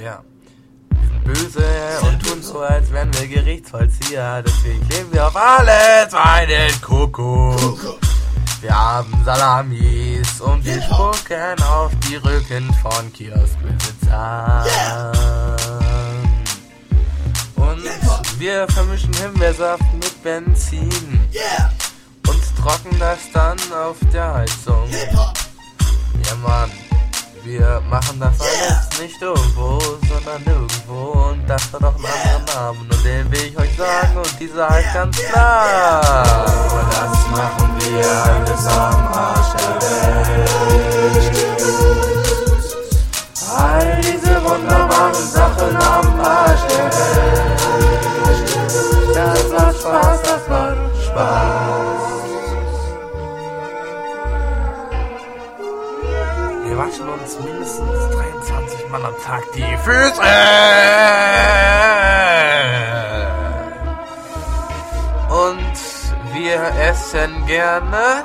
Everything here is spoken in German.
Ja. Wir sind böse und tun so, als wären wir Gerichtsvollzieher. Deswegen kleben wir auf alles einen Kuckuck. Wir haben Salamis und wir spucken auf die Rücken von Kioskbesitzern. Und wir vermischen Himbeersaft mit Benzin und trocknen das dann auf der Heizung. Ja, Mann. Wir machen das alles nicht irgendwo, sondern nirgendwo. Und das hat auch einen anderen Namen. Und den will ich euch sagen. Und dieser heißt ganz klar. Und das machen wir alles am Arsch der Welt. All diese wunderbaren Sachen am Arsch der Welt. Das macht Spaß, das macht Spaß. Wir waschen uns mindestens 23 Mal am Tag die Füße. Und wir essen gerne